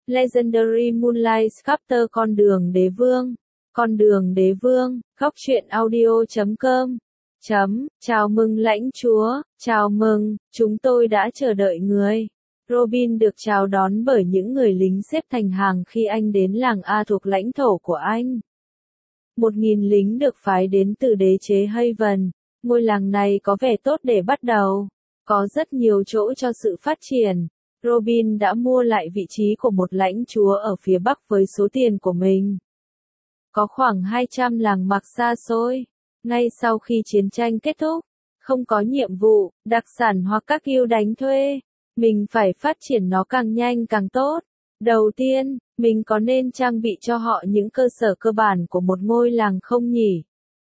Legendary Moonlight Sculptor Con đường đế vương, góc truyện audio.com. Chào mừng lãnh chúa, chào mừng, chúng tôi đã chờ đợi người. Robin được chào đón bởi những người lính xếp thành hàng khi anh đến làng A thuộc lãnh thổ của anh. 1.000 lính được phái đến từ đế chế Haven. Ngôi làng này có vẻ tốt để bắt đầu. Có rất nhiều chỗ cho sự phát triển. Robin đã mua lại vị trí của một lãnh chúa ở phía bắc với số tiền của mình. Có khoảng 200 làng mạc xa xôi. Ngay sau khi chiến tranh kết thúc, không có nhiệm vụ, đặc sản hoặc các ưu đánh thuê. Mình phải phát triển nó càng nhanh càng tốt. Đầu tiên, mình có nên trang bị cho họ những cơ sở cơ bản của một ngôi làng không nhỉ?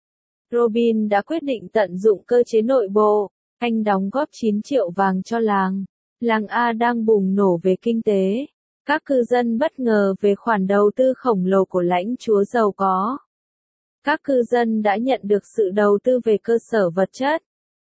Robin đã quyết định tận dụng cơ chế nội bộ. Anh đóng góp 9 triệu vàng cho làng. Làng A đang bùng nổ về kinh tế. Các cư dân bất ngờ về khoản đầu tư khổng lồ của lãnh chúa giàu có. Các cư dân đã nhận được sự đầu tư về cơ sở vật chất,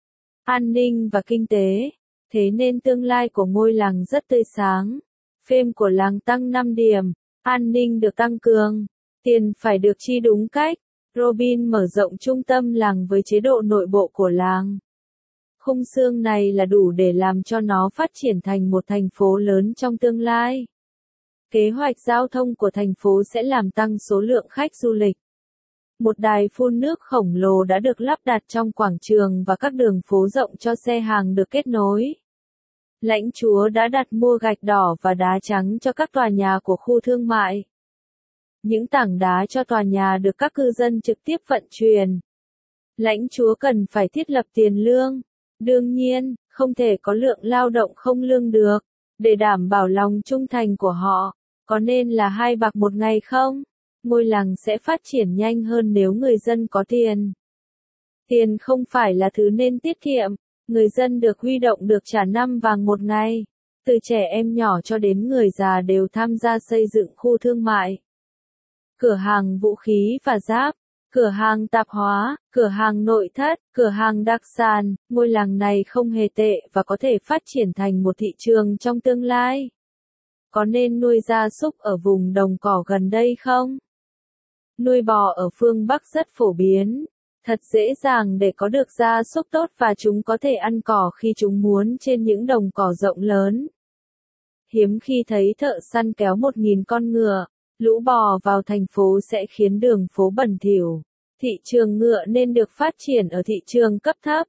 an ninh và kinh tế. Thế nên tương lai của ngôi làng rất tươi sáng. Fame của làng tăng 5 điểm. An ninh được tăng cường. Tiền phải được chi đúng cách. Robin mở rộng trung tâm làng với chế độ nội bộ của làng. Khung xương này là đủ để làm cho nó phát triển thành một thành phố lớn trong tương lai. Kế hoạch giao thông của thành phố sẽ làm tăng số lượng khách du lịch. Một đài phun nước khổng lồ đã được lắp đặt trong quảng trường và các đường phố rộng cho xe hàng được kết nối. Lãnh chúa đã đặt mua gạch đỏ và đá trắng cho các tòa nhà của khu thương mại. Những tảng đá cho tòa nhà được các cư dân trực tiếp vận chuyển. Lãnh chúa cần phải thiết lập tiền lương. Đương nhiên, không thể có lượng lao động không lương được. Để đảm bảo lòng trung thành của họ, có nên là 2 bạc một ngày không? Ngôi làng sẽ phát triển nhanh hơn nếu người dân có tiền. Tiền không phải là thứ nên tiết kiệm. Người dân được huy động được trả 5 vàng một ngày. Từ trẻ em nhỏ cho đến người già đều tham gia xây dựng khu thương mại. Cửa hàng vũ khí và giáp, cửa hàng tạp hóa, cửa hàng nội thất, cửa hàng đặc sản. Ngôi làng này không hề tệ và có thể phát triển thành một thị trường trong tương lai. Có nên nuôi gia súc ở vùng đồng cỏ gần đây không? Nuôi bò ở phương Bắc rất phổ biến. Thật dễ dàng để có được gia súc tốt và chúng có thể ăn cỏ khi chúng muốn trên những đồng cỏ rộng lớn. Hiếm khi thấy thợ săn kéo 1.000 con ngựa, lũ bò vào thành phố sẽ khiến đường phố bẩn thỉu. Thị trường ngựa nên được phát triển ở thị trường cấp thấp.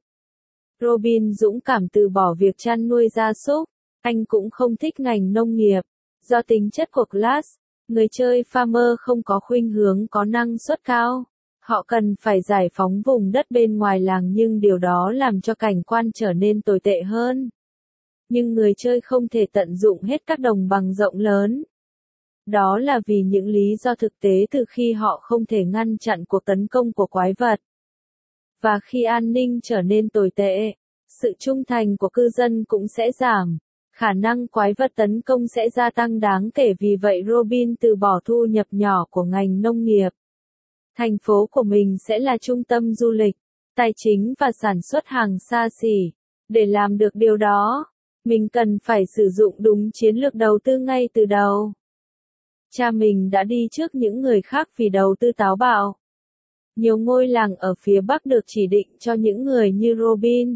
Robin dũng cảm từ bỏ việc chăn nuôi gia súc. Anh cũng không thích ngành nông nghiệp. Do tính chất của class, người chơi farmer không có khuynh hướng có năng suất cao. Họ cần phải giải phóng vùng đất bên ngoài làng nhưng điều đó làm cho cảnh quan trở nên tồi tệ hơn. Nhưng người chơi không thể tận dụng hết các đồng bằng rộng lớn. Đó là vì những lý do thực tế từ khi họ không thể ngăn chặn cuộc tấn công của quái vật. Và khi an ninh trở nên tồi tệ, sự trung thành của cư dân cũng sẽ giảm. Khả năng quái vật tấn công sẽ gia tăng đáng kể vì vậy Robin từ bỏ thu nhập nhỏ của ngành nông nghiệp. Thành phố của mình sẽ là trung tâm du lịch, tài chính và sản xuất hàng xa xỉ. Để làm được điều đó, mình cần phải sử dụng đúng chiến lược đầu tư ngay từ đầu. Cha mình đã đi trước những người khác vì đầu tư táo bạo. Nhiều ngôi làng ở phía Bắc được chỉ định cho những người như Robin.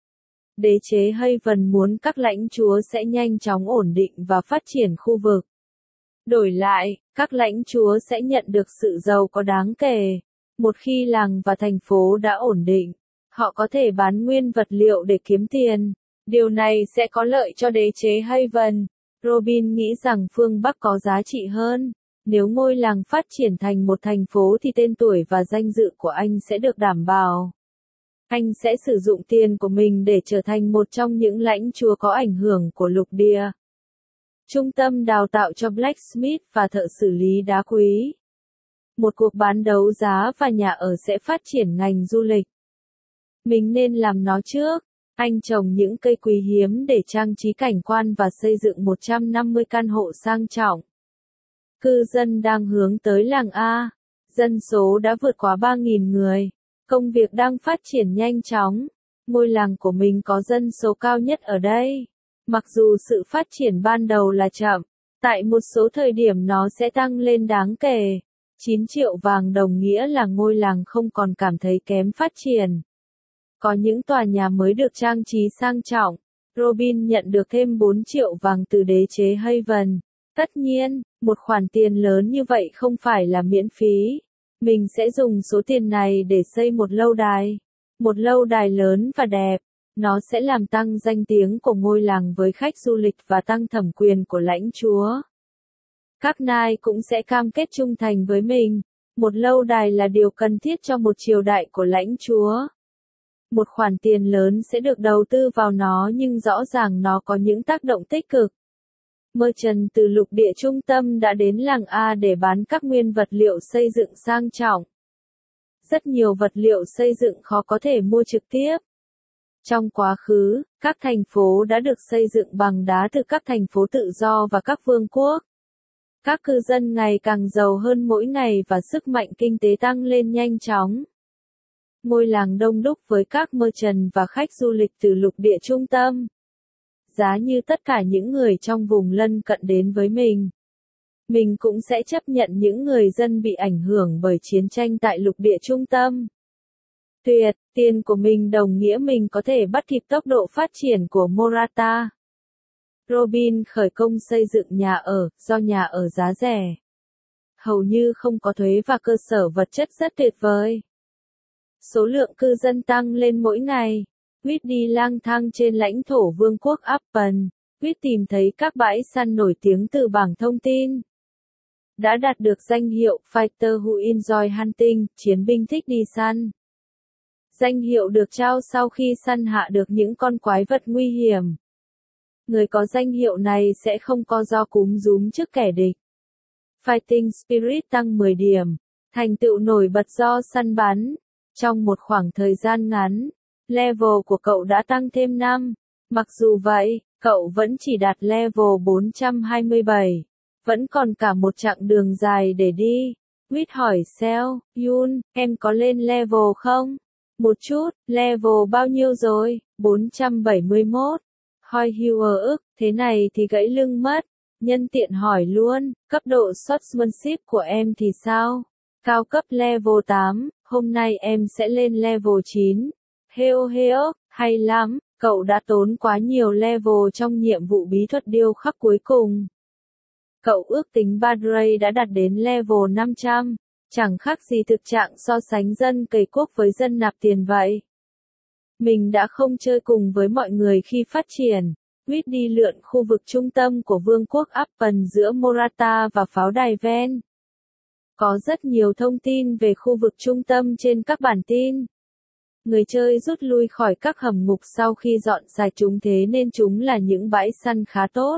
Đế chế Haven muốn các lãnh chúa sẽ nhanh chóng ổn định và phát triển khu vực. Đổi lại, các lãnh chúa sẽ nhận được sự giàu có đáng kể. Một khi làng và thành phố đã ổn định, họ có thể bán nguyên vật liệu để kiếm tiền. Điều này sẽ có lợi cho đế chế Haven. Robin nghĩ rằng phương Bắc có giá trị hơn. Nếu ngôi làng phát triển thành một thành phố thì tên tuổi và danh dự của anh sẽ được đảm bảo. Anh sẽ sử dụng tiền của mình để trở thành một trong những lãnh chúa có ảnh hưởng của lục địa. Trung tâm đào tạo cho blacksmith và thợ xử lý đá quý. Một cuộc bán đấu giá và nhà ở sẽ phát triển ngành du lịch. Mình nên làm nó trước. Anh trồng những cây quý hiếm để trang trí cảnh quan và xây dựng 150 căn hộ sang trọng. Cư dân đang hướng tới làng A. Dân số đã vượt quá 3.000 người. Công việc đang phát triển nhanh chóng. Ngôi làng của mình có dân số cao nhất ở đây. Mặc dù sự phát triển ban đầu là chậm, Tại một số thời điểm nó sẽ tăng lên đáng kể. 9 triệu vàng đồng nghĩa là ngôi làng không còn cảm thấy kém phát triển. Có những tòa nhà mới được trang trí sang trọng. Robin nhận được thêm 4 triệu vàng từ đế chế Haven. Tất nhiên, một khoản tiền lớn như vậy không phải là miễn phí. Mình sẽ dùng số tiền này để xây một lâu đài. Một lâu đài lớn và đẹp. Nó sẽ làm tăng danh tiếng của ngôi làng với khách du lịch và tăng thẩm quyền của lãnh chúa. Các nai cũng sẽ cam kết trung thành với mình. Một lâu đài là điều cần thiết cho một triều đại của lãnh chúa. Một khoản tiền lớn sẽ được đầu tư vào nó nhưng rõ ràng nó có những tác động tích cực. Merchant từ lục địa trung tâm đã đến làng A để bán các nguyên vật liệu xây dựng sang trọng. Rất nhiều vật liệu xây dựng khó có thể mua trực tiếp. Trong quá khứ, các thành phố đã được xây dựng bằng đá từ các thành phố tự do và các vương quốc. Các cư dân ngày càng giàu hơn mỗi ngày và sức mạnh kinh tế tăng lên nhanh chóng. Ngôi làng đông đúc với các merchant và khách du lịch từ lục địa trung tâm. Giá như tất cả những người trong vùng lân cận đến với mình. Mình cũng sẽ chấp nhận những người dân bị ảnh hưởng bởi chiến tranh tại lục địa trung tâm. Tuyệt, tiền của mình đồng nghĩa mình có thể bắt kịp tốc độ phát triển của Morata. Robin khởi công xây dựng nhà ở, do nhà ở giá rẻ. Hầu như không có thuế và cơ sở vật chất rất tuyệt vời. Số lượng cư dân tăng lên mỗi ngày. Whit đi lang thang trên lãnh thổ vương quốc Appen. Whit tìm thấy các bãi săn nổi tiếng từ bảng thông tin. Đã đạt được danh hiệu Fighter who enjoy hunting, chiến binh thích đi săn. Danh hiệu được trao sau khi săn hạ được những con quái vật nguy hiểm. Người có danh hiệu này sẽ không co ro cúm rúm trước kẻ địch. Fighting Spirit tăng 10 điểm. Thành tựu nổi bật do săn bắn. Trong một khoảng thời gian ngắn, level của cậu đã tăng thêm 5. Mặc dù vậy, cậu vẫn chỉ đạt level 427. Vẫn còn cả một chặng đường dài để đi. Whit hỏi Sel, Yun, em có lên level không? Một chút, level bao nhiêu rồi? 471. Hoi Hugher ức, thế này thì gãy lưng mất. Nhân tiện hỏi luôn, cấp độ swordsmanship của em thì sao? Cao cấp level 8, hôm nay em sẽ lên level 9. Heo heo, hay lắm, cậu đã tốn quá nhiều level trong nhiệm vụ bí thuật điêu khắc cuối cùng. Cậu ước tính Badray đã đạt đến level 500, chẳng khác gì thực trạng so sánh dân cày cuốc với dân nạp tiền vậy. Mình đã không chơi cùng với mọi người khi phát triển. Whit đi lượn khu vực trung tâm của vương quốc Appen giữa Morata và pháo đài ven. Có rất nhiều thông tin về khu vực trung tâm trên các bản tin. Người chơi rút lui khỏi các hầm ngục sau khi dọn sạch chúng thế nên chúng là những bãi săn khá tốt.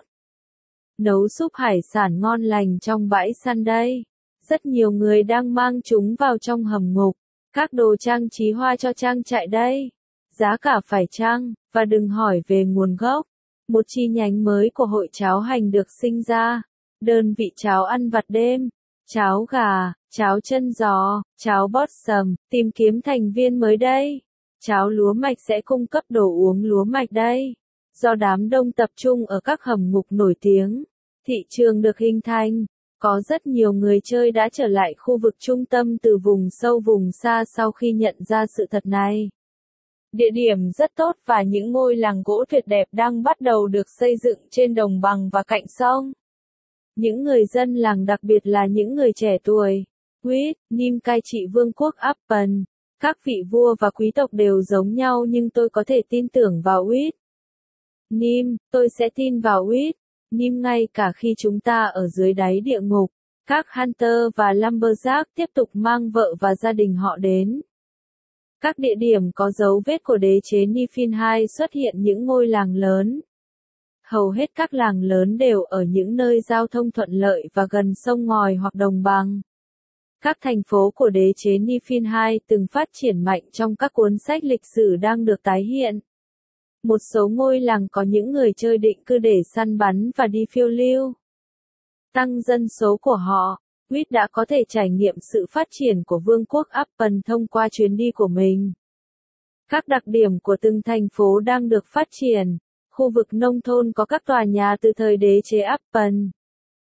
Nấu súp hải sản ngon lành trong bãi săn đây. Rất nhiều người đang mang chúng vào trong hầm ngục. Các đồ trang trí hoa cho trang trại đây. Giá cả phải chăng, và đừng hỏi về nguồn gốc. Một chi nhánh mới của hội cháo hành được sinh ra. Đơn vị cháo ăn vặt đêm. Cháo gà, cháo chân giò, cháo bót sầm, tìm kiếm thành viên mới đây. Cháo lúa mạch sẽ cung cấp đồ uống lúa mạch đây. Do đám đông tập trung ở các hầm ngục nổi tiếng, thị trường được hình thành. Có rất nhiều người chơi đã trở lại khu vực trung tâm từ vùng sâu vùng xa sau khi nhận ra sự thật này. Địa điểm rất tốt và những ngôi làng gỗ tuyệt đẹp đang bắt đầu được xây dựng trên đồng bằng và cạnh sông. Những người dân làng đặc biệt là những người trẻ tuổi. Whit, Nim cai trị vương quốc Appen. Các vị vua và quý tộc đều giống nhau nhưng tôi có thể tin tưởng vào Whit. Nim, tôi sẽ tin vào Whit. Nim ngay cả khi chúng ta ở dưới đáy địa ngục. Các Hunter và Lumberjack tiếp tục mang vợ và gia đình họ đến. Các địa điểm có dấu vết của đế chế Niflheim xuất hiện những ngôi làng lớn. Hầu hết các làng lớn đều ở những nơi giao thông thuận lợi và gần sông ngòi hoặc đồng bằng. Các thành phố của đế chế Niflheim từng phát triển mạnh trong các cuốn sách lịch sử đang được tái hiện. Một số ngôi làng có những người chơi định cư để săn bắn và đi phiêu lưu. Tăng dân số của họ, Whit đã có thể trải nghiệm sự phát triển của vương quốc Appen thông qua chuyến đi của mình. Các đặc điểm của từng thành phố đang được phát triển. Khu vực nông thôn có các tòa nhà từ thời đế chế Appen.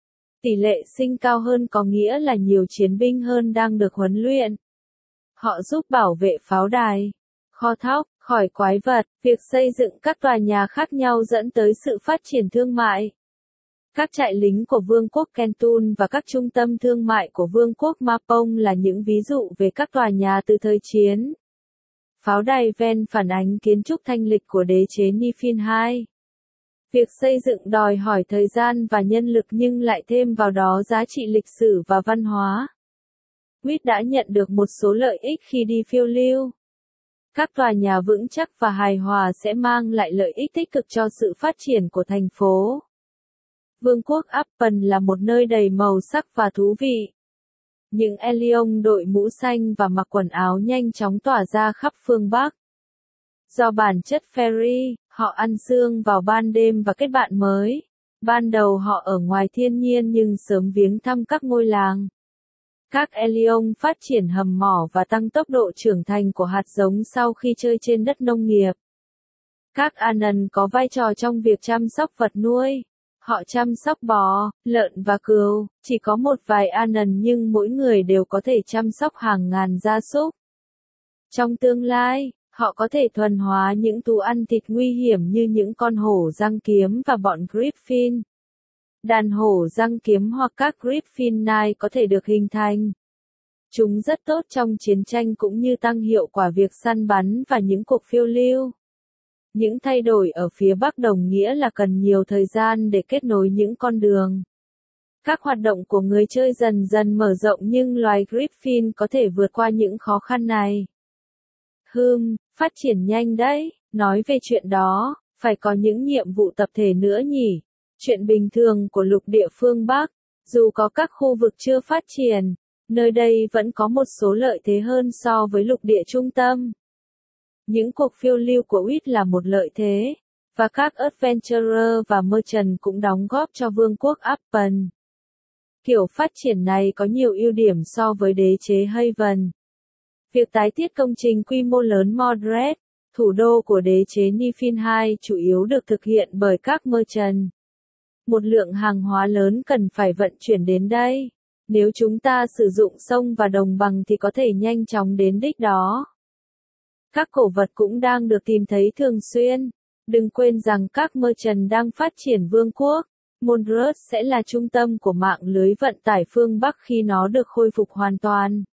Tỷ lệ sinh cao hơn có nghĩa là nhiều chiến binh hơn đang được huấn luyện. Họ giúp bảo vệ pháo đài, kho thóc, khỏi quái vật. Việc xây dựng các tòa nhà khác nhau dẫn tới sự phát triển thương mại. Các trại lính của Vương quốc Kentun và các trung tâm thương mại của Vương quốc Mapong là những ví dụ về các tòa nhà từ thời chiến. Pháo đài ven phản ánh kiến trúc thanh lịch của đế chế Nifin II. Việc xây dựng đòi hỏi thời gian và nhân lực nhưng lại thêm vào đó giá trị lịch sử và văn hóa. Wit đã nhận được một số lợi ích khi đi phiêu lưu. Các tòa nhà vững chắc và hài hòa sẽ mang lại lợi ích tích cực cho sự phát triển của thành phố. Vương quốc Appen là một nơi đầy màu sắc và thú vị. Những Eliong đội mũ xanh và mặc quần áo nhanh chóng tỏa ra khắp phương Bắc. Do bản chất fairy, họ ăn sương vào ban đêm và kết bạn mới. Ban đầu họ ở ngoài thiên nhiên nhưng sớm viếng thăm các ngôi làng. Các Eliong phát triển hầm mỏ và tăng tốc độ trưởng thành của hạt giống sau khi chơi trên đất nông nghiệp. Các Anan có vai trò trong việc chăm sóc vật nuôi. Họ chăm sóc bò, lợn và cừu, chỉ có một vài Anan nhưng mỗi người đều có thể chăm sóc hàng ngàn gia súc. Trong tương lai, họ có thể thuần hóa những thú ăn thịt nguy hiểm như những con hổ răng kiếm và bọn Griffin. Đàn hổ răng kiếm hoặc các Griffin Knight có thể được hình thành. Chúng rất tốt trong chiến tranh cũng như tăng hiệu quả việc săn bắn và những cuộc phiêu lưu. Những thay đổi ở phía Bắc đồng nghĩa là cần nhiều thời gian để kết nối những con đường. Các hoạt động của người chơi dần dần mở rộng nhưng loài Griffin có thể vượt qua những khó khăn này. Phát triển nhanh đấy, nói về chuyện đó, phải có những nhiệm vụ tập thể nữa nhỉ. Chuyện bình thường của lục địa phương Bắc, dù có các khu vực chưa phát triển, nơi đây vẫn có một số lợi thế hơn so với lục địa trung tâm. Những cuộc phiêu lưu của Wit là một lợi thế, và các Adventurer và Merchant cũng đóng góp cho Vương quốc Appen. Kiểu phát triển này có nhiều ưu điểm so với đế chế Haven. Việc tái thiết công trình quy mô lớn Mordred, thủ đô của đế chế Nifin II chủ yếu được thực hiện bởi các Merchant. Một lượng hàng hóa lớn cần phải vận chuyển đến đây. Nếu chúng ta sử dụng sông và đồng bằng thì có thể nhanh chóng đến đích đó. Các cổ vật cũng đang được tìm thấy thường xuyên. Đừng quên rằng các Merchant đang phát triển vương quốc. Mordred sẽ là trung tâm của mạng lưới vận tải phương Bắc khi nó được khôi phục hoàn toàn.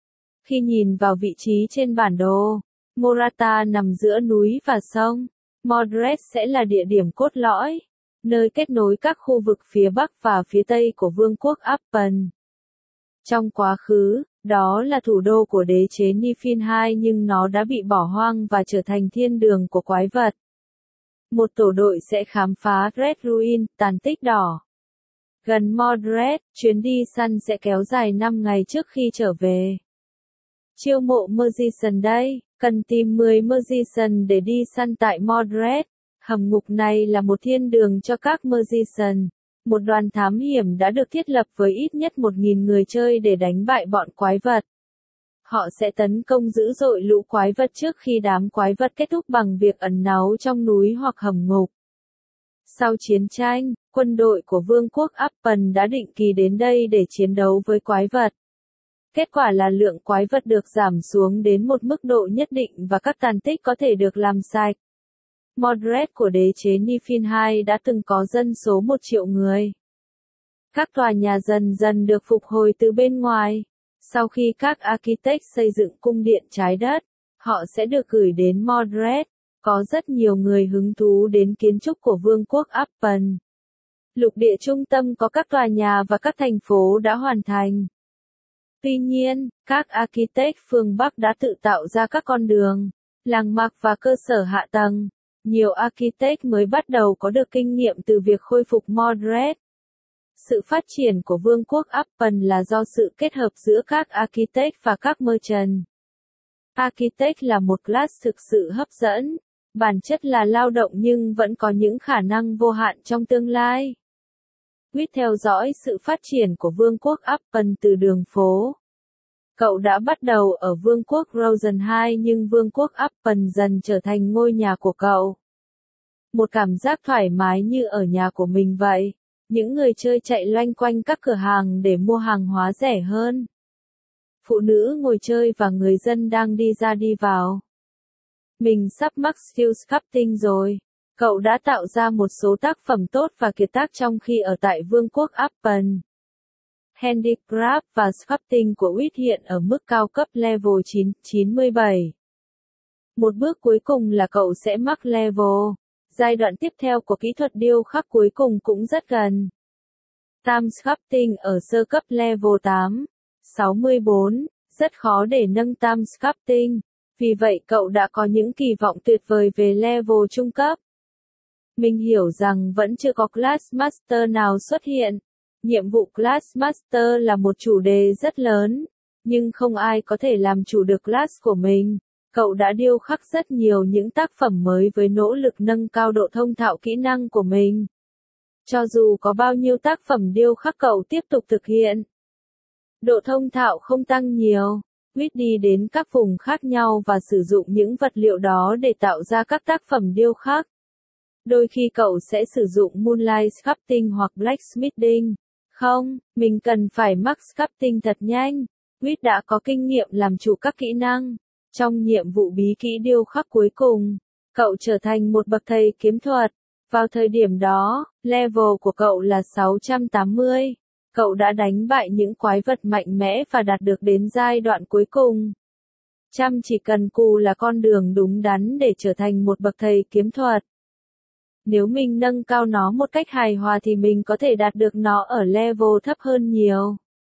Khi nhìn vào vị trí trên bản đồ, Morata nằm giữa núi và sông. Mordred sẽ là địa điểm cốt lõi, nơi kết nối các khu vực phía Bắc và phía Tây của Vương quốc Appen. Trong quá khứ, đó là thủ đô của đế chế Nifin II nhưng nó đã bị bỏ hoang và trở thành thiên đường của quái vật. Một tổ đội sẽ khám phá Red Ruin, tàn tích đỏ. Gần Mordred, chuyến đi săn sẽ kéo dài 5 ngày trước khi trở về. Chiêu mộ Magician đây, cần tìm 10 Magician để đi săn tại Mordred. Hầm ngục này là một thiên đường cho các Magician. Một đoàn thám hiểm đã được thiết lập với ít nhất 1.000 người chơi để đánh bại bọn quái vật. Họ sẽ tấn công dữ dội lũ quái vật trước khi đám quái vật kết thúc bằng việc ẩn náu trong núi hoặc hầm ngục. Sau chiến tranh, quân đội của Vương quốc Appen đã định kỳ đến đây để chiến đấu với quái vật. Kết quả là lượng quái vật được giảm xuống đến một mức độ nhất định và các tàn tích có thể được làm sạch. Mordred của đế chế Nifin II đã từng có dân số 1 triệu người. Các tòa nhà dần dần được phục hồi từ bên ngoài. Sau khi các architect xây dựng cung điện trái đất, họ sẽ được gửi đến Mordred. Có rất nhiều người hứng thú đến kiến trúc của Vương quốc Appen. Lục địa trung tâm có các tòa nhà và các thành phố đã hoàn thành. Tuy nhiên, các architect phương Bắc đã tự tạo ra các con đường, làng mạc và cơ sở hạ tầng. Nhiều architect mới bắt đầu có được kinh nghiệm từ việc khôi phục Mordred. Sự phát triển của Vương quốc Appen là do sự kết hợp giữa các architect và các merchant. Architect là một class thực sự hấp dẫn, bản chất là lao động nhưng vẫn có những khả năng vô hạn trong tương lai. Wit theo dõi sự phát triển của Vương quốc Appen từ đường phố. Cậu đã bắt đầu ở Vương quốc Rosen II nhưng Vương quốc Appen dần trở thành ngôi nhà của cậu. Một cảm giác thoải mái như ở nhà của mình vậy. Những người chơi chạy loanh quanh các cửa hàng để mua hàng hóa rẻ hơn. Phụ nữ ngồi chơi và người dân đang đi ra đi vào. Mình sắp mắc skill sculpting rồi. Cậu đã tạo ra một số tác phẩm tốt và kiệt tác trong khi ở tại Vương quốc Apple. Handicraft và sculpting của Wit hiện ở mức cao cấp level 97. Một bước cuối cùng là cậu sẽ mắc level. Giai đoạn tiếp theo của kỹ thuật điêu khắc cuối cùng cũng rất gần. Tam sculpting ở sơ cấp level 8, 64, rất khó để nâng tam sculpting. Vì vậy cậu đã có những kỳ vọng tuyệt vời về level trung cấp. Mình hiểu rằng vẫn chưa có Class Master nào xuất hiện. Nhiệm vụ Class Master là một chủ đề rất lớn, nhưng không ai có thể làm chủ được class của mình. Cậu đã điêu khắc rất nhiều những tác phẩm mới với nỗ lực nâng cao độ thông thạo kỹ năng của mình. Cho dù có bao nhiêu tác phẩm điêu khắc cậu tiếp tục thực hiện, độ thông thạo không tăng nhiều. Wit đi đến các vùng khác nhau và sử dụng những vật liệu đó để tạo ra các tác phẩm điêu khắc. Đôi khi cậu sẽ sử dụng Moonlight Sculpting hoặc Blacksmithing. Không, mình cần phải mắc sculpting thật nhanh. Wit đã có kinh nghiệm làm chủ các kỹ năng. Trong nhiệm vụ bí kỹ điêu khắc cuối cùng, cậu trở thành một bậc thầy kiếm thuật. Vào thời điểm đó, level của cậu là 680. Cậu đã đánh bại những quái vật mạnh mẽ và đạt được đến giai đoạn cuối cùng. Chăm chỉ cần cù là con đường đúng đắn để trở thành một bậc thầy kiếm thuật. Nếu mình nâng cao nó một cách hài hòa thì mình có thể đạt được nó ở level thấp hơn nhiều.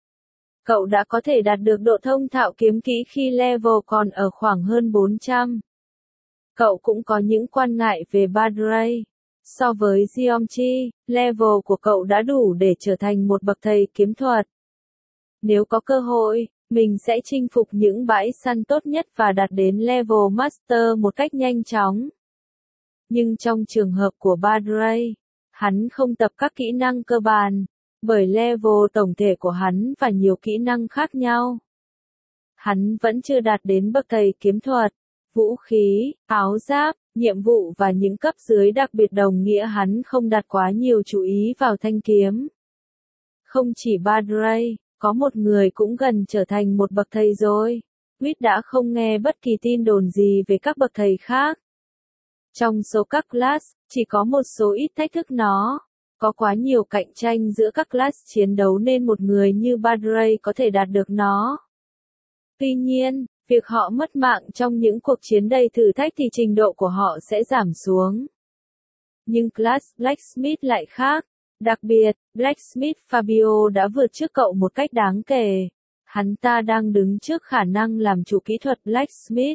Cậu đã có thể đạt được độ thông thạo kiếm kỹ khi level còn ở khoảng hơn 400. Cậu cũng có những quan ngại về Badray. So với Geometry, level của cậu đã đủ để trở thành một bậc thầy kiếm thuật. Nếu có cơ hội, mình sẽ chinh phục những bãi săn tốt nhất và đạt đến level Master một cách nhanh chóng. Nhưng trong trường hợp của Badray, hắn không tập các kỹ năng cơ bản, bởi level tổng thể của hắn và nhiều kỹ năng khác nhau. Hắn vẫn chưa đạt đến bậc thầy kiếm thuật, vũ khí, áo giáp, nhiệm vụ và những cấp dưới đặc biệt đồng nghĩa hắn không đặt quá nhiều chú ý vào thanh kiếm. Không chỉ Badray, có một người cũng gần trở thành một bậc thầy rồi. Wit đã không nghe bất kỳ tin đồn gì về các bậc thầy khác. Trong số các class, chỉ có một số ít thách thức nó. Có quá nhiều cạnh tranh giữa các class chiến đấu nên một người như Badray có thể đạt được nó. Tuy nhiên, việc họ mất mạng trong những cuộc chiến đầy thử thách thì trình độ của họ sẽ giảm xuống. Nhưng class Blacksmith lại khác. Đặc biệt, Blacksmith Fabio đã vượt trước cậu một cách đáng kể. Hắn ta đang đứng trước khả năng làm chủ kỹ thuật Blacksmith.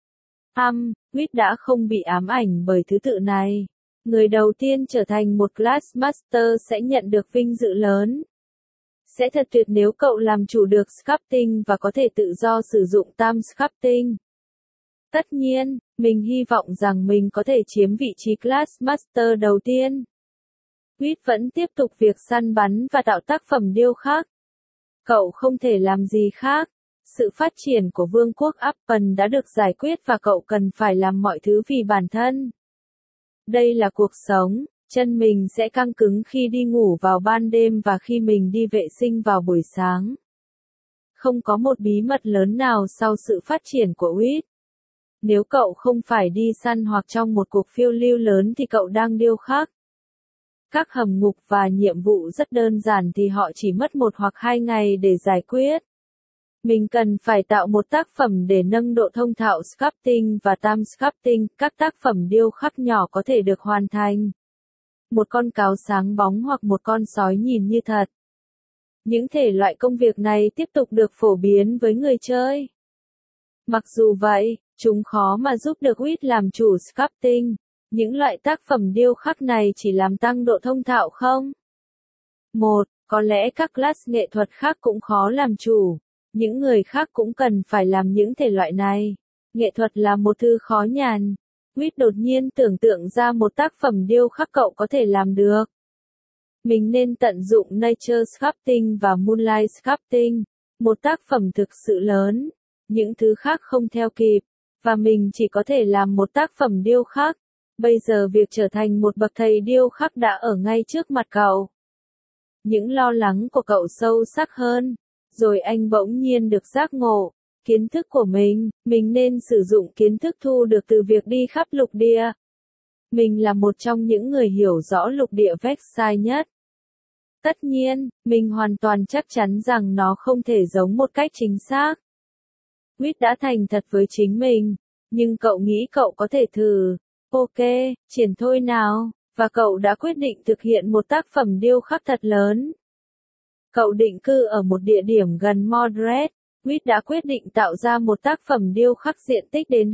Wit đã không bị ám ảnh bởi thứ tự này. Người đầu tiên trở thành một Class Master sẽ nhận được vinh dự lớn. Sẽ thật tuyệt nếu cậu làm chủ được sculpting và có thể tự do sử dụng tam sculpting. Tất nhiên, mình hy vọng rằng mình có thể chiếm vị trí Class Master đầu tiên. Wit vẫn tiếp tục việc săn bắn và tạo tác phẩm điêu khắc. Cậu không thể làm gì khác. Sự phát triển của vương quốc Apple đã được giải quyết và cậu cần phải làm mọi thứ vì bản thân. Đây là cuộc sống, chân mình sẽ căng cứng khi đi ngủ vào ban đêm và khi mình đi vệ sinh vào buổi sáng. Không có một bí mật lớn nào sau sự phát triển của Wit. Nếu cậu không phải đi săn hoặc trong một cuộc phiêu lưu lớn thì cậu đang điêu khắc. Các hầm ngục và nhiệm vụ rất đơn giản thì họ chỉ mất 1 hoặc 2 ngày để giải quyết. Mình cần phải tạo một tác phẩm để nâng độ thông thạo sculpting và tam sculpting, các tác phẩm điêu khắc nhỏ có thể được hoàn thành. Một con cáo sáng bóng hoặc một con sói nhìn như thật. Những thể loại công việc này tiếp tục được phổ biến với người chơi. Mặc dù vậy, chúng khó mà giúp được Wit làm chủ sculpting. Những loại tác phẩm điêu khắc này chỉ làm tăng độ thông thạo không? 1. Có lẽ các class nghệ thuật khác cũng khó làm chủ. Những người khác cũng cần phải làm những thể loại này. Nghệ thuật là một thứ khó nhằn. Wit đột nhiên tưởng tượng ra một tác phẩm điêu khắc cậu có thể làm được. Mình nên tận dụng Nature Sculpting và Moonlight Sculpting. Một tác phẩm thực sự lớn. Những thứ khác không theo kịp. Và mình chỉ có thể làm một tác phẩm điêu khắc. Bây giờ việc trở thành một bậc thầy điêu khắc đã ở ngay trước mặt cậu. Những lo lắng của cậu sâu sắc hơn. Rồi anh bỗng nhiên được giác ngộ. Kiến thức của mình nên sử dụng kiến thức thu được từ việc đi khắp lục địa. Mình là một trong những người hiểu rõ lục địa Vexai nhất. Tất nhiên, mình hoàn toàn chắc chắn rằng nó không thể giống một cách chính xác. Quýt đã thành thật với chính mình, nhưng cậu nghĩ cậu có thể thử. Ok, triển thôi nào, và cậu đã quyết định thực hiện một tác phẩm điêu khắc thật lớn. Cậu định cư ở một địa điểm gần Mordred, Quýt đã quyết định tạo ra một tác phẩm điêu khắc diện tích đến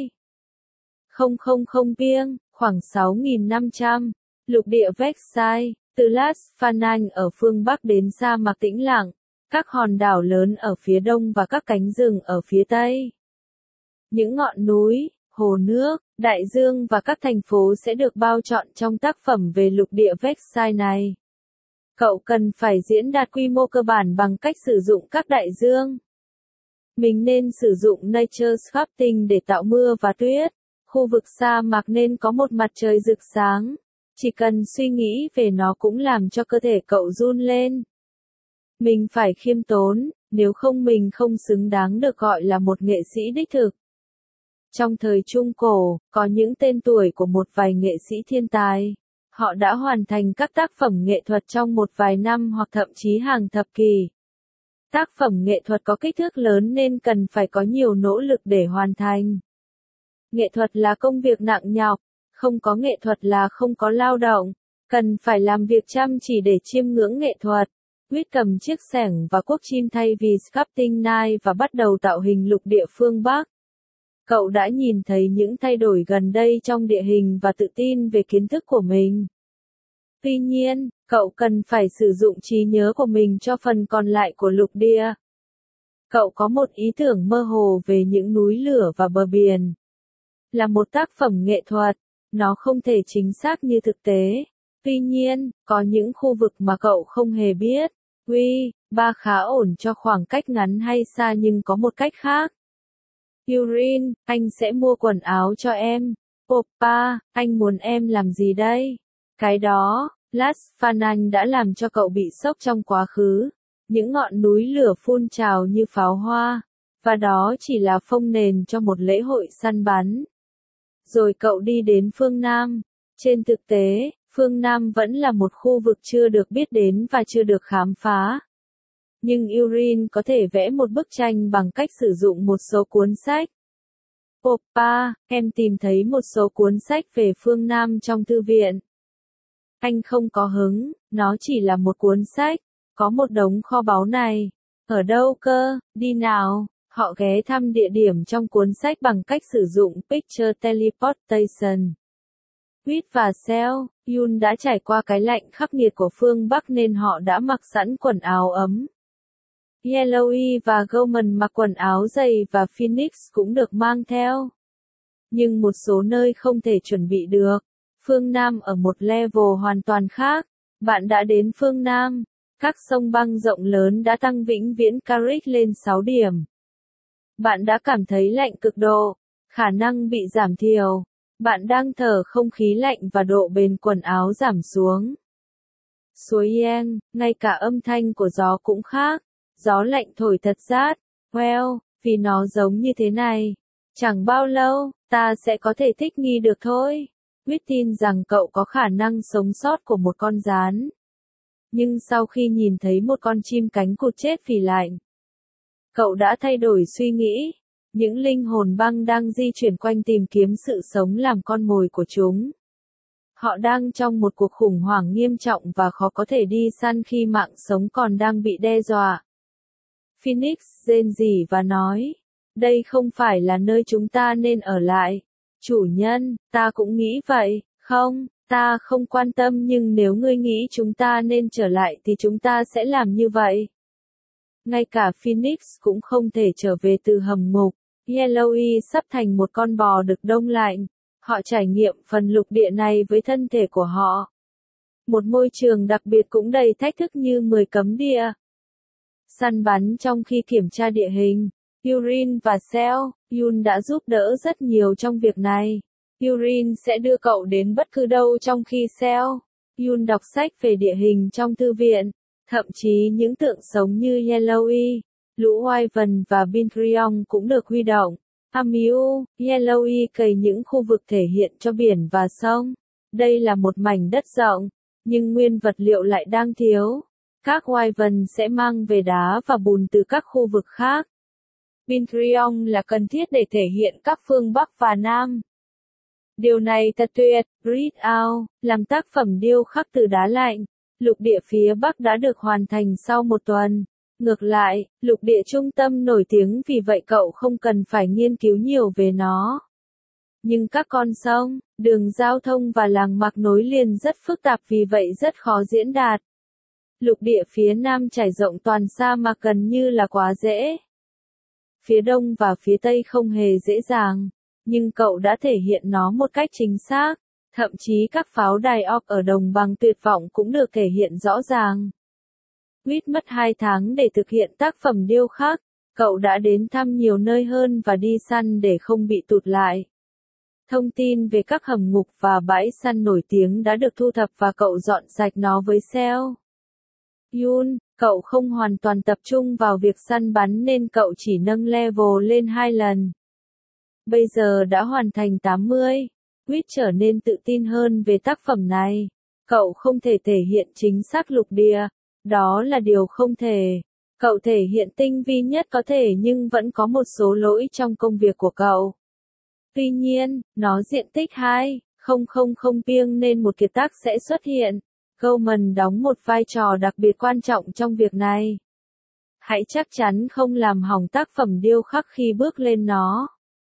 2,000 piêng, khoảng 6.500, lục địa Vexai, từ Las Phanang ở phương Bắc đến sa mạc tĩnh lặng, các hòn đảo lớn ở phía đông và các cánh rừng ở phía tây. Những ngọn núi, hồ nước, đại dương và các thành phố sẽ được bao trọn trong tác phẩm về lục địa Vexai này. Cậu cần phải diễn đạt quy mô cơ bản bằng cách sử dụng các đại dương. Mình nên sử dụng nature sculpting để tạo mưa và tuyết. Khu vực sa mạc nên có một mặt trời rực sáng. Chỉ cần suy nghĩ về nó cũng làm cho cơ thể cậu run lên. Mình phải khiêm tốn, nếu không mình không xứng đáng được gọi là một nghệ sĩ đích thực. Trong thời Trung Cổ, có những tên tuổi của một vài nghệ sĩ thiên tài. Họ đã hoàn thành các tác phẩm nghệ thuật trong một vài năm hoặc thậm chí hàng thập kỷ. Tác phẩm nghệ thuật có kích thước lớn nên cần phải có nhiều nỗ lực để hoàn thành. Nghệ thuật là công việc nặng nhọc, không có nghệ thuật là không có lao động, cần phải làm việc chăm chỉ để chiêm ngưỡng nghệ thuật. Quýt cầm chiếc xẻng và cuốc chim thay vì sculpting knife và bắt đầu tạo hình lục địa phương Bắc. Cậu đã nhìn thấy những thay đổi gần đây trong địa hình và tự tin về kiến thức của mình. Tuy nhiên, cậu cần phải sử dụng trí nhớ của mình cho phần còn lại của lục địa. Cậu có một ý tưởng mơ hồ về những núi lửa và bờ biển. Là một tác phẩm nghệ thuật, nó không thể chính xác như thực tế. Tuy nhiên, có những khu vực mà cậu không hề biết. Ba khá ổn cho khoảng cách ngắn hay xa nhưng có một cách khác. Yurin, anh sẽ mua quần áo cho em. Oppa, anh muốn em làm gì đây? Cái đó, Las Phanang đã làm cho cậu bị sốc trong quá khứ. Những ngọn núi lửa phun trào như pháo hoa. Và đó chỉ là phông nền cho một lễ hội săn bắn. Rồi cậu đi đến phương Nam. Trên thực tế, phương Nam vẫn là một khu vực chưa được biết đến và chưa được khám phá. Nhưng Yurin có thể vẽ một bức tranh bằng cách sử dụng một số cuốn sách. Oppa, em tìm thấy một số cuốn sách về phương Nam trong thư viện. Anh không có hứng, nó chỉ là một cuốn sách. Có một đống kho báu này. Ở đâu cơ, đi nào. Họ ghé thăm địa điểm trong cuốn sách bằng cách sử dụng Picture Teleportation. Quýt và Sel, Yun đã trải qua cái lạnh khắc nghiệt của phương Bắc nên họ đã mặc sẵn quần áo ấm. Yellowy và Goldman mặc quần áo dày và Phoenix cũng được mang theo. Nhưng một số nơi không thể chuẩn bị được. Phương Nam ở một level hoàn toàn khác. Bạn đã đến phương Nam. Các sông băng rộng lớn đã tăng vĩnh viễn Carrick lên 6 điểm. Bạn đã cảm thấy lạnh cực độ. Khả năng bị giảm thiểu. Bạn đang thở không khí lạnh và độ bền quần áo giảm xuống. Suối Yang, ngay cả âm thanh của gió cũng khác. Gió lạnh thổi thật rát. Well, vì nó giống như thế này. Chẳng bao lâu, ta sẽ có thể thích nghi được thôi. Quyết tin rằng cậu có khả năng sống sót của một con gián. Nhưng sau khi nhìn thấy một con chim cánh cụt chết vì lạnh, cậu đã thay đổi suy nghĩ. Những linh hồn băng đang di chuyển quanh tìm kiếm sự sống làm con mồi của chúng. Họ đang trong một cuộc khủng hoảng nghiêm trọng và khó có thể đi săn khi mạng sống còn đang bị đe dọa. Phoenix rên rỉ và nói, đây không phải là nơi chúng ta nên ở lại. Chủ nhân, ta cũng nghĩ vậy, không, ta không quan tâm nhưng nếu ngươi nghĩ chúng ta nên trở lại thì chúng ta sẽ làm như vậy. Ngay cả Phoenix cũng không thể trở về từ hầm ngục. Yellowy sắp thành một con bò được đông lạnh. Họ trải nghiệm phần lục địa này với thân thể của họ. Một môi trường đặc biệt cũng đầy thách thức như 10 cấm địa. Săn bắn trong khi kiểm tra địa hình. Yurin và Sel, Yun đã giúp đỡ rất nhiều trong việc này. Yurin sẽ đưa cậu đến bất cứ đâu trong khi Sel, Yun đọc sách về địa hình trong thư viện. Thậm chí những tượng sống như Yellowy, lũ Wyvern và Bintreong cũng được huy động. Amiu, Yellowy cày những khu vực thể hiện cho biển và sông. Đây là một mảnh đất rộng, nhưng nguyên vật liệu lại đang thiếu. Các Wyvern sẽ mang về đá và bùn từ các khu vực khác. Bintreong là cần thiết để thể hiện các phương Bắc và Nam. Điều này thật tuyệt, Read Out, làm tác phẩm điêu khắc từ đá lạnh. Lục địa phía Bắc đã được hoàn thành sau một tuần. Ngược lại, lục địa trung tâm nổi tiếng vì vậy cậu không cần phải nghiên cứu nhiều về nó. Nhưng các con sông, đường giao thông và làng mạc nối liền rất phức tạp vì vậy rất khó diễn đạt. Lục địa phía Nam trải rộng toàn sa mạc gần như là quá dễ. Phía Đông và phía Tây không hề dễ dàng, nhưng cậu đã thể hiện nó một cách chính xác. Thậm chí các pháo đài orc ở đồng bằng tuyệt vọng cũng được thể hiện rõ ràng. Reed mất 2 tháng để thực hiện tác phẩm điêu khắc. Cậu đã đến thăm nhiều nơi hơn và đi săn để không bị tụt lại. Thông tin về các hầm ngục và bãi săn nổi tiếng đã được thu thập và cậu dọn sạch nó với SEO. Yun, cậu không hoàn toàn tập trung vào việc săn bắn nên cậu chỉ nâng level lên 2 lần. Bây giờ đã hoàn thành 80. Reed trở nên tự tin hơn về tác phẩm này. Cậu không thể thể hiện chính xác lục địa. Đó là điều không thể. Cậu thể hiện tinh vi nhất có thể nhưng vẫn có một số lỗi trong công việc của cậu. Tuy nhiên, nó diện tích 2,000 piêng nên một kiệt tác sẽ xuất hiện. Goldman đóng một vai trò đặc biệt quan trọng trong việc này. Hãy chắc chắn không làm hỏng tác phẩm điêu khắc khi bước lên nó.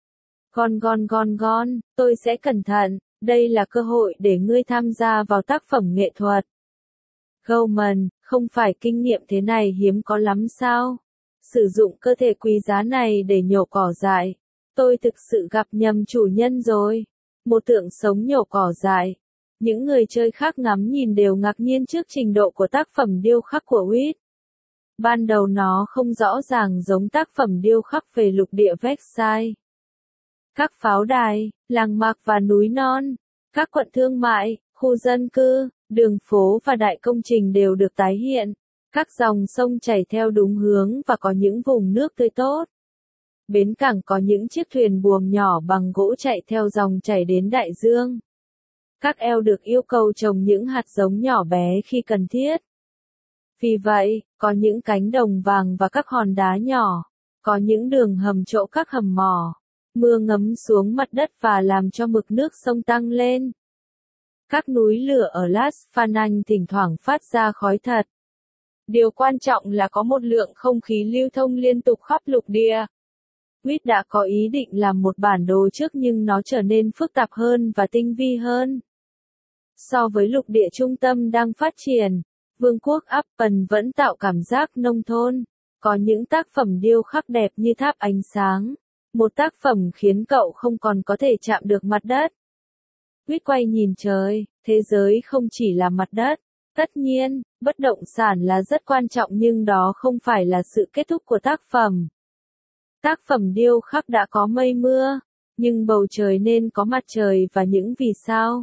Tôi sẽ cẩn thận, đây là cơ hội để ngươi tham gia vào tác phẩm nghệ thuật. Goldman, không phải kinh nghiệm thế này hiếm có lắm sao? Sử dụng cơ thể quý giá này để nhổ cỏ dại. Tôi thực sự gặp nhầm chủ nhân rồi. Một tượng sống nhổ cỏ dại. Những người chơi khác ngắm nhìn đều ngạc nhiên trước trình độ của tác phẩm điêu khắc của Reed. Ban đầu nó không rõ ràng giống tác phẩm điêu khắc về lục địa Vexai. Các pháo đài, làng mạc và núi non, các quận thương mại, khu dân cư, đường phố và đại công trình đều được tái hiện. Các dòng sông chảy theo đúng hướng và có những vùng nước tươi tốt. Bến cảng có những chiếc thuyền buồm nhỏ bằng gỗ chạy theo dòng chảy đến đại dương. Các eo được yêu cầu trồng những hạt giống nhỏ bé khi cần thiết. Vì vậy, có những cánh đồng vàng và các hòn đá nhỏ. Có những đường hầm chỗ các hầm mỏ. Mưa ngấm xuống mặt đất và làm cho mực nước sông tăng lên. Các núi lửa ở Las Phanang thỉnh thoảng phát ra khói thật. Điều quan trọng là có một lượng không khí lưu thông liên tục khắp lục địa. Reed đã có ý định làm một bản đồ trước nhưng nó trở nên phức tạp hơn và tinh vi hơn. So với lục địa trung tâm đang phát triển, vương quốc Appen vẫn tạo cảm giác nông thôn. Có những tác phẩm điêu khắc đẹp như tháp ánh sáng. Một tác phẩm khiến cậu không còn có thể chạm được mặt đất. Reed quay nhìn trời, thế giới không chỉ là mặt đất. Tất nhiên, bất động sản là rất quan trọng nhưng đó không phải là sự kết thúc của tác phẩm. Tác phẩm điêu khắc đã có mây mưa, nhưng bầu trời nên có mặt trời và những vì sao.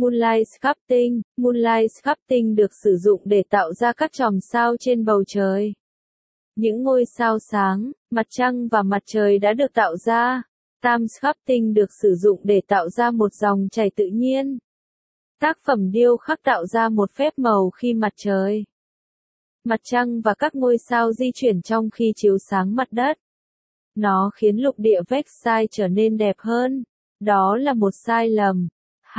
Moonlight sculpting được sử dụng để tạo ra các chòm sao trên bầu trời. Những ngôi sao sáng, mặt trăng và mặt trời đã được tạo ra. Time sculpting được sử dụng để tạo ra một dòng chảy tự nhiên. Tác phẩm điêu khắc tạo ra một phép màu khi mặt trời, mặt trăng và các ngôi sao di chuyển trong khi chiếu sáng mặt đất. Nó khiến lục địa Vexai trở nên đẹp hơn. Đó là một sai lầm.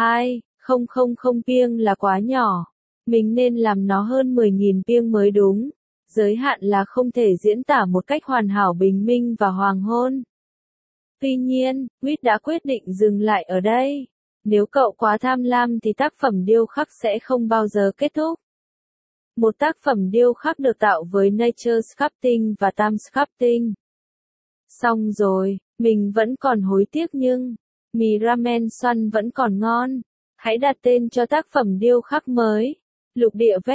2,000 piêng là quá nhỏ. Mình nên làm nó hơn 10.000 piêng mới đúng. Giới hạn là không thể diễn tả một cách hoàn hảo bình minh và hoàng hôn. Tuy nhiên, Reed đã quyết định dừng lại ở đây. Nếu cậu quá tham lam thì tác phẩm điêu khắc sẽ không bao giờ kết thúc. Một tác phẩm điêu khắc được tạo với Nature Sculpting và Time Sculpting. Xong rồi, mình vẫn còn hối tiếc nhưng, mì ramen xoăn vẫn còn ngon. Hãy đặt tên cho tác phẩm điêu khắc mới. Lục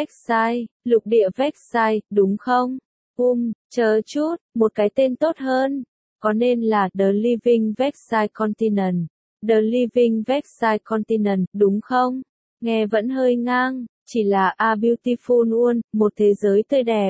địa Vexai, đúng không? Chờ chút, một cái tên tốt hơn. Có nên là The Living Vexai Continent. The Living Vexai Continent, đúng không? Nghe vẫn hơi ngang. Chỉ là A Beautiful World, một thế giới tươi đẹp.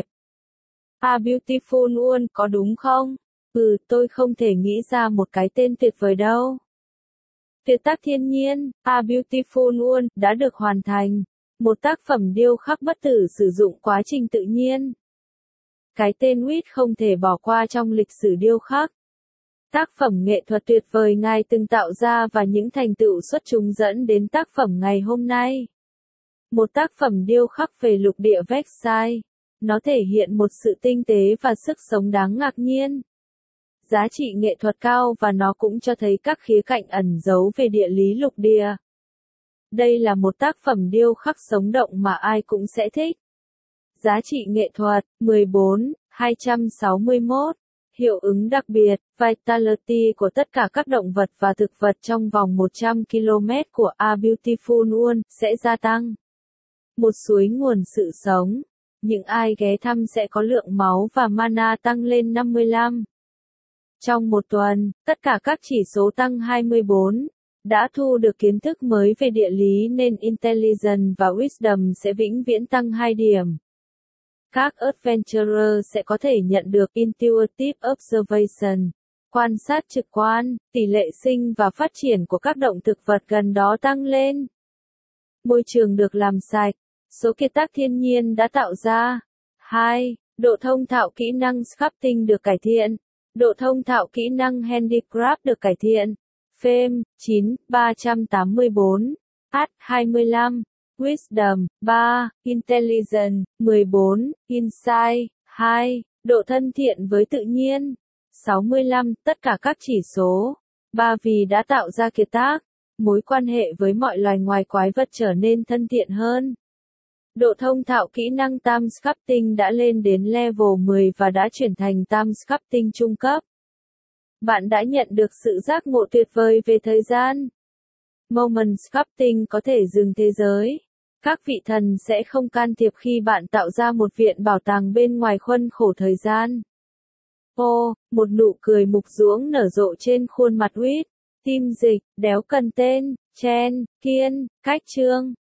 A Beautiful World có đúng không? Tôi không thể nghĩ ra một cái tên tuyệt vời đâu. Tuyệt tác thiên nhiên, A Beautiful World đã được hoàn thành. Một tác phẩm điêu khắc bất tử sử dụng quá trình tự nhiên. Cái tên Whit không thể bỏ qua trong lịch sử điêu khắc. Tác phẩm nghệ thuật tuyệt vời Ngài từng tạo ra và những thành tựu xuất chúng dẫn đến tác phẩm ngày hôm nay. Một tác phẩm điêu khắc về lục địa Versailles. Nó thể hiện một sự tinh tế và sức sống đáng ngạc nhiên. Giá trị nghệ thuật cao và nó cũng cho thấy các khía cạnh ẩn giấu về địa lý lục địa. Đây là một tác phẩm điêu khắc sống động mà ai cũng sẽ thích. Giá trị nghệ thuật 14, 261. Hiệu ứng đặc biệt, vitality của tất cả các động vật và thực vật trong vòng 100 km của A Beautiful World sẽ gia tăng. Một suối nguồn sự sống. Những ai ghé thăm sẽ có lượng máu và mana tăng lên 55. Trong một tuần, tất cả các chỉ số tăng 24. Đã thu được kiến thức mới về địa lý nên Intelligence và Wisdom sẽ vĩnh viễn tăng 2 điểm. Các Adventurer sẽ có thể nhận được Intuitive Observation, quan sát trực quan, tỷ lệ sinh và phát triển của các động thực vật gần đó tăng lên. Môi trường được làm sạch, số kiệt tác thiên nhiên đã tạo ra. 2. Độ thông thạo kỹ năng sculpting được cải thiện. Độ thông thạo kỹ năng handicraft được cải thiện. Fame 9, 384. Art 25. Wisdom 3. Intelligence 14. Insight 2. Độ thân thiện với tự nhiên 65. Tất cả các chỉ số 3 vì đã tạo ra kiệt tác. Mối quan hệ với mọi loài ngoài quái vật trở nên thân thiện hơn. Độ thông thạo kỹ năng Time Sculpting đã lên đến level 10 và đã chuyển thành Time Sculpting trung cấp. Bạn đã nhận được sự giác ngộ tuyệt vời về thời gian. Moment Sculpting có thể dừng thế giới. Các vị thần sẽ không can thiệp khi bạn tạo ra một viện bảo tàng bên ngoài khuôn khổ thời gian. Một nụ cười mục ruỗng nở rộ trên khuôn mặt Whit. Tim dịch, đéo cần tên, Chen, Kiên, cách chương.